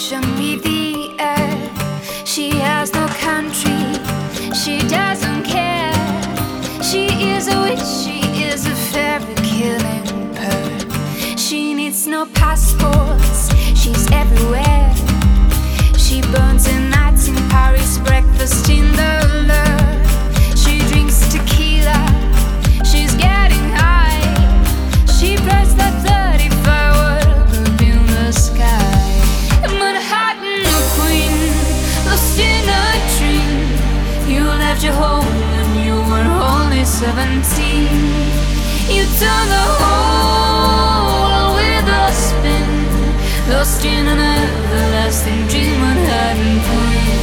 ocean with the earth. She has no country, she doesn't care. She is a witch, she is a fairy killing bird. She needs no passports, she's everywhere. She burns in nights in Paris, breakfast in the Louvre. She drinks tequila, she's getting high. She prays that 35 world up in the sky. Manhattan, a queen, lost in a dream. You left your home when you were only 17. You turned the whole with a spin, lost in an everlasting dream. Manhattan queen.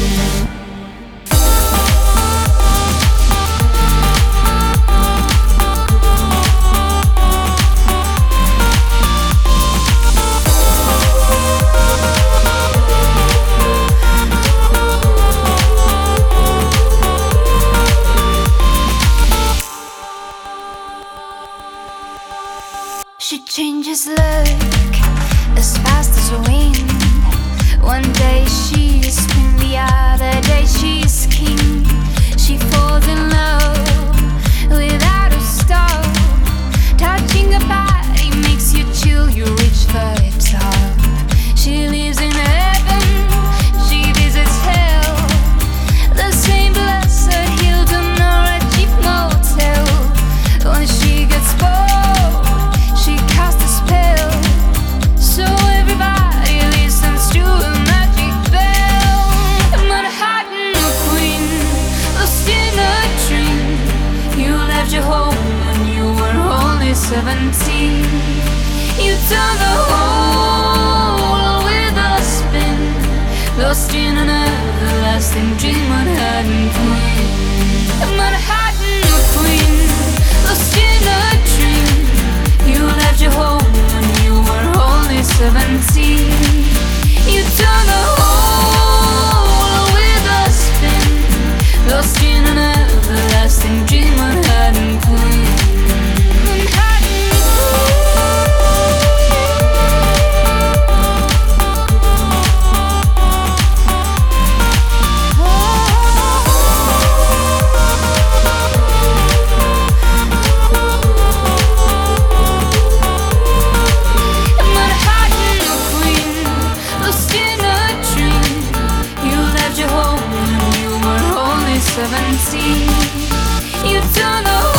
She changes look as fast as a wind. One day she's queen, the other day she's king. She falls in love without a stop. Touching her body makes you chill, you reach for the top. She lives in heaven, she visits hell. The same blessed Hilton or a cheap motel. When she gets bored, she casts a spell, so everybody listens to a magic bell. Manhattan, a queen, lost in a dream. You left your home when you were only 17. You turned the whole with a spin, lost in an everlasting dream. Manhattan queen. Manhattan, a queen, lost in a dream. You left your home when you were only 17. You turned the whole with a spin, lost in an everlasting dream. Manhattan queen. Manhattan you turned the